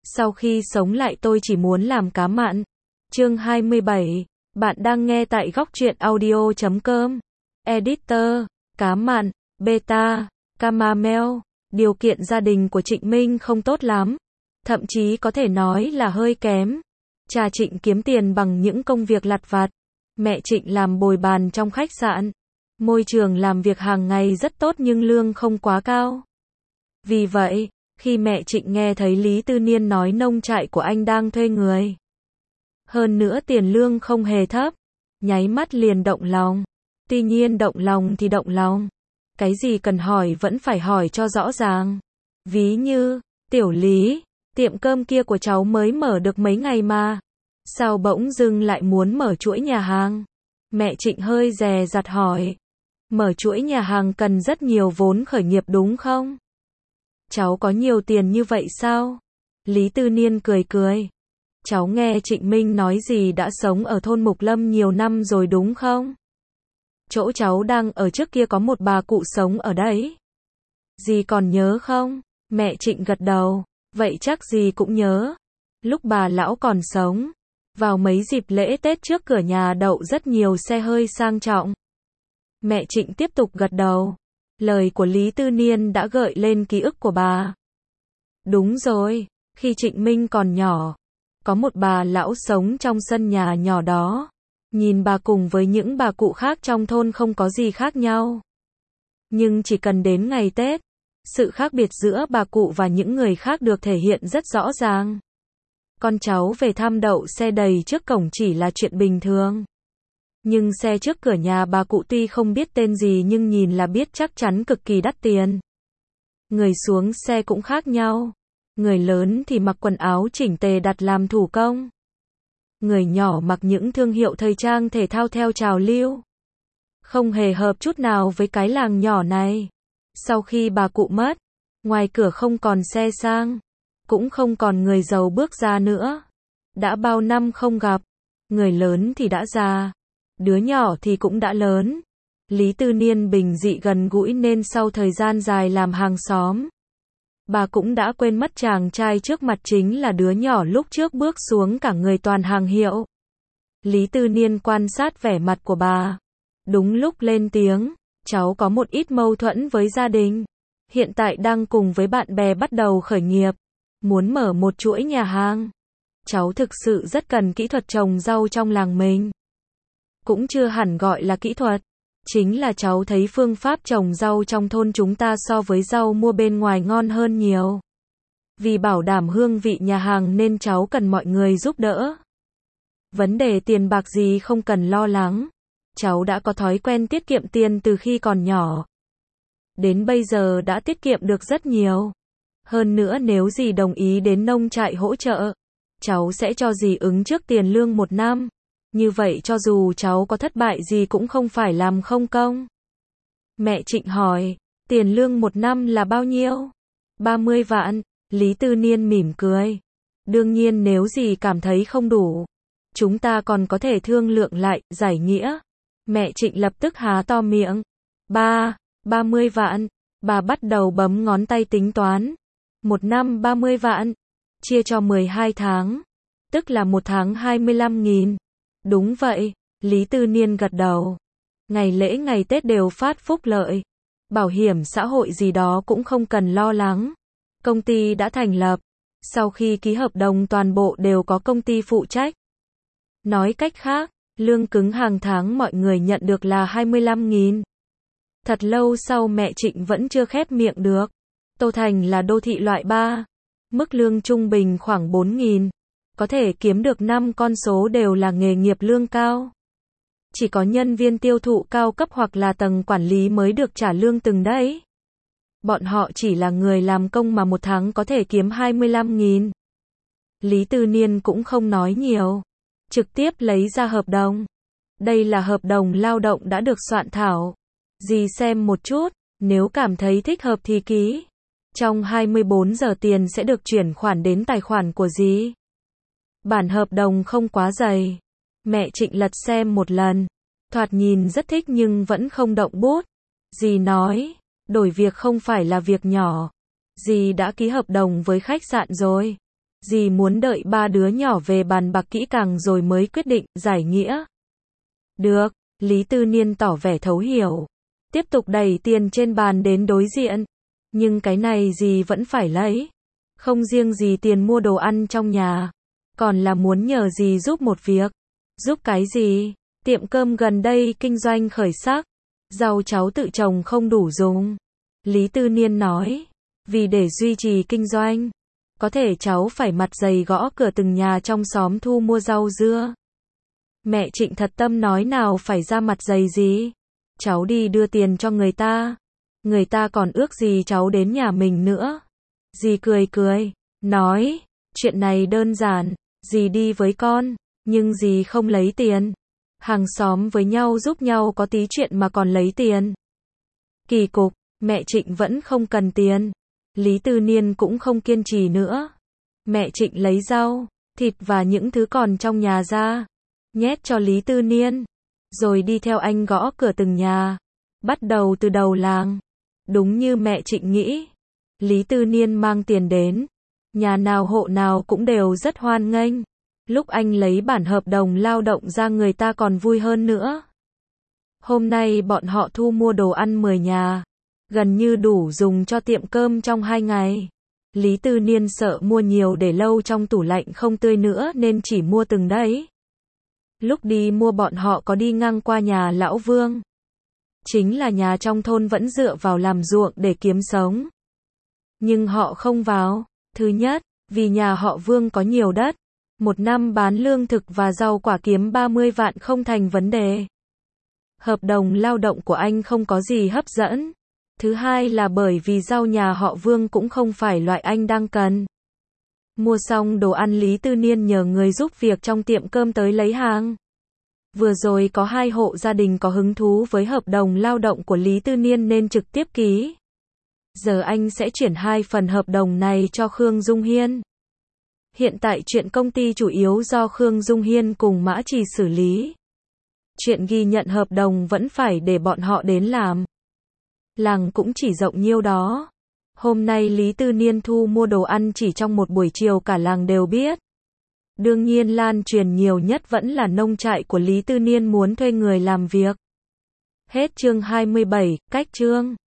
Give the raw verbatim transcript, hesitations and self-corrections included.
Sau khi sống lại tôi chỉ muốn làm cá mặn. Chương hai mươi bảy. Bạn đang nghe tại góc truyện audio chấm com. Editor, cá mặn, beta, Camamel. Điều kiện gia đình của Trịnh Minh không tốt lắm. Thậm chí có thể nói là hơi kém. Cha Trịnh kiếm tiền bằng những công việc lặt vặt. Mẹ Trịnh làm bồi bàn trong khách sạn. Môi trường làm việc hàng ngày rất tốt nhưng lương không quá cao. Vì vậy, khi mẹ Trịnh nghe thấy Lý Tư Niên nói nông trại của anh đang thuê người, hơn nữa tiền lương không hề thấp, nháy mắt liền động lòng. Tuy nhiên động lòng thì động lòng, cái gì cần hỏi vẫn phải hỏi cho rõ ràng. Ví như, tiểu Lý, tiệm cơm kia của cháu mới mở được mấy ngày mà, sao bỗng dưng lại muốn mở chuỗi nhà hàng? Mẹ Trịnh hơi dè dặt hỏi. Mở chuỗi nhà hàng cần rất nhiều vốn khởi nghiệp đúng không? Cháu có nhiều tiền như vậy sao? Lý Tư Niên cười cười. Cháu nghe Trịnh Minh nói gì đã sống ở thôn Mục Lâm nhiều năm rồi đúng không? Chỗ cháu đang ở trước kia có một bà cụ sống ở đấy. Dì còn nhớ không? Mẹ Trịnh gật đầu. Vậy chắc dì cũng nhớ. Lúc bà lão còn sống, vào mấy dịp lễ Tết trước cửa nhà đậu rất nhiều xe hơi sang trọng. Mẹ Trịnh tiếp tục gật đầu. Lời của Lý Tư Niên đã gợi lên ký ức của bà. Đúng rồi, khi Trịnh Minh còn nhỏ, có một bà lão sống trong sân nhà nhỏ đó. Nhìn bà cùng với những bà cụ khác trong thôn không có gì khác nhau. Nhưng chỉ cần đến ngày Tết, sự khác biệt giữa bà cụ và những người khác được thể hiện rất rõ ràng. Con cháu về thăm đậu xe đầy trước cổng chỉ là chuyện bình thường. Nhưng xe trước cửa nhà bà cụ tuy không biết tên gì nhưng nhìn là biết chắc chắn cực kỳ đắt tiền. Người xuống xe cũng khác nhau. Người lớn thì mặc quần áo chỉnh tề đặt làm thủ công. Người nhỏ mặc những thương hiệu thời trang thể thao theo trào lưu. Không hề hợp chút nào với cái làng nhỏ này. Sau khi bà cụ mất, ngoài cửa không còn xe sang, cũng không còn người giàu bước ra nữa. Đã bao năm không gặp, người lớn thì đã già, đứa nhỏ thì cũng đã lớn. Lý Tư Niên bình dị gần gũi nên sau thời gian dài làm hàng xóm, bà cũng đã quên mất chàng trai trước mặt chính là đứa nhỏ lúc trước bước xuống cả người toàn hàng hiệu. Lý Tư Niên quan sát vẻ mặt của bà. Đúng lúc lên tiếng, cháu có một ít mâu thuẫn với gia đình. Hiện tại đang cùng với bạn bè bắt đầu khởi nghiệp, muốn mở một chuỗi nhà hàng. Cháu thực sự rất cần kỹ thuật trồng rau trong làng mình. Cũng chưa hẳn gọi là kỹ thuật. Chính là cháu thấy phương pháp trồng rau trong thôn chúng ta so với rau mua bên ngoài ngon hơn nhiều. Vì bảo đảm hương vị nhà hàng nên cháu cần mọi người giúp đỡ. Vấn đề tiền bạc gì không cần lo lắng. Cháu đã có thói quen tiết kiệm tiền từ khi còn nhỏ. Đến bây giờ đã tiết kiệm được rất nhiều. Hơn nữa nếu dì đồng ý đến nông trại hỗ trợ, cháu sẽ cho dì ứng trước tiền lương một năm. Như vậy cho dù cháu có thất bại gì cũng không phải làm không công. Mẹ Trịnh hỏi, tiền lương một năm là bao nhiêu? ba mươi vạn, Lý Tư Niên mỉm cười. Đương nhiên nếu dì cảm thấy không đủ, chúng ta còn có thể thương lượng lại, giải nghĩa. Mẹ Trịnh lập tức há to miệng. Ba, ba mươi vạn, bà bắt đầu bấm ngón tay tính toán. Một năm ba mươi vạn, chia cho mười hai tháng, tức là một tháng hai mươi lăm nghìn. Đúng vậy, Lý Tư Niên gật đầu. Ngày lễ ngày Tết đều phát phúc lợi. Bảo hiểm xã hội gì đó cũng không cần lo lắng. Công ty đã thành lập. Sau khi ký hợp đồng toàn bộ đều có công ty phụ trách. Nói cách khác, lương cứng hàng tháng mọi người nhận được là hai mươi lăm nghìn. Thật lâu sau mẹ Trịnh vẫn chưa khép miệng được. Tô Thành là đô thị loại ba. Mức lương trung bình khoảng bốn nghìn. Có thể kiếm được năm con số đều là nghề nghiệp lương cao. Chỉ có nhân viên tiêu thụ cao cấp hoặc là tầng quản lý mới được trả lương từng đấy. Bọn họ chỉ là người làm công mà một tháng có thể kiếm hai mươi lăm nghìn. Lý Tư Niên cũng không nói nhiều. Trực tiếp lấy ra hợp đồng. Đây là hợp đồng lao động đã được soạn thảo. Dì xem một chút, nếu cảm thấy thích hợp thì ký. Trong hai mươi bốn giờ tiền sẽ được chuyển khoản đến tài khoản của dì. Bản hợp đồng không quá dày. Mẹ Trịnh lật xem một lần. Thoạt nhìn rất thích nhưng vẫn không động bút. Dì nói, đổi việc không phải là việc nhỏ. Dì đã ký hợp đồng với khách sạn rồi. Dì muốn đợi ba đứa nhỏ về bàn bạc kỹ càng rồi mới quyết định, giải nghĩa. Được, Lý Tư Niên tỏ vẻ thấu hiểu. Tiếp tục đẩy tiền trên bàn đến đối diện. Nhưng cái này dì vẫn phải lấy. Không riêng gì tiền mua đồ ăn trong nhà, còn là muốn nhờ dì giúp một việc. Giúp cái gì? Tiệm cơm gần đây kinh doanh khởi sắc. Rau cháu tự trồng không đủ dùng. Lý Tư Niên nói. Vì để duy trì kinh doanh, có thể cháu phải mặt dày gõ cửa từng nhà trong xóm thu mua rau dưa. Mẹ Trịnh thật tâm nói nào phải ra mặt dày gì. Cháu đi đưa tiền cho người ta. Người ta còn ước gì cháu đến nhà mình nữa. Dì cười cười, nói, chuyện này đơn giản, dì đi với con, nhưng dì không lấy tiền. Hàng xóm với nhau giúp nhau có tí chuyện mà còn lấy tiền. Kỳ cục, mẹ Trịnh vẫn không cần tiền. Lý Tư Niên cũng không kiên trì nữa. Mẹ Trịnh lấy rau, thịt và những thứ còn trong nhà ra, nhét cho Lý Tư Niên, rồi đi theo anh gõ cửa từng nhà, bắt đầu từ đầu làng. Đúng như mẹ Trịnh nghĩ, Lý Tư Niên mang tiền đến, nhà nào hộ nào cũng đều rất hoan nghênh. Lúc anh lấy bản hợp đồng lao động ra người ta còn vui hơn nữa. Hôm nay bọn họ thu mua đồ ăn mười nhà, gần như đủ dùng cho tiệm cơm trong hai ngày. Lý Tư Niên sợ mua nhiều để lâu trong tủ lạnh không tươi nữa nên chỉ mua từng đấy. Lúc đi mua bọn họ có đi ngang qua nhà lão Vương. Chính là nhà trong thôn vẫn dựa vào làm ruộng để kiếm sống. Nhưng họ không vào. Thứ nhất, vì nhà họ Vương có nhiều đất. Một năm bán lương thực và rau quả kiếm ba mươi vạn không thành vấn đề. Hợp đồng lao động của anh không có gì hấp dẫn. Thứ hai là bởi vì rau nhà họ Vương cũng không phải loại anh đang cần. Mua xong đồ ăn Lý Tư Niên nhờ người giúp việc trong tiệm cơm tới lấy hàng. Vừa rồi có hai hộ gia đình có hứng thú với hợp đồng lao động của Lý Tư Niên nên trực tiếp ký. Giờ anh sẽ chuyển hai phần hợp đồng này cho Khương Dung Hiên. Hiện tại chuyện công ty chủ yếu do Khương Dung Hiên cùng Mã Trì xử lý. Chuyện ghi nhận hợp đồng vẫn phải để bọn họ đến làm. Làng cũng chỉ rộng nhiêu đó. Hôm nay Lý Tư Niên thu mua đồ ăn chỉ trong một buổi chiều cả làng đều biết. Đương nhiên lan truyền nhiều nhất vẫn là nông trại của Lý Tư Niên muốn thuê người làm việc. Hết chương hai mươi bảy, cách chương.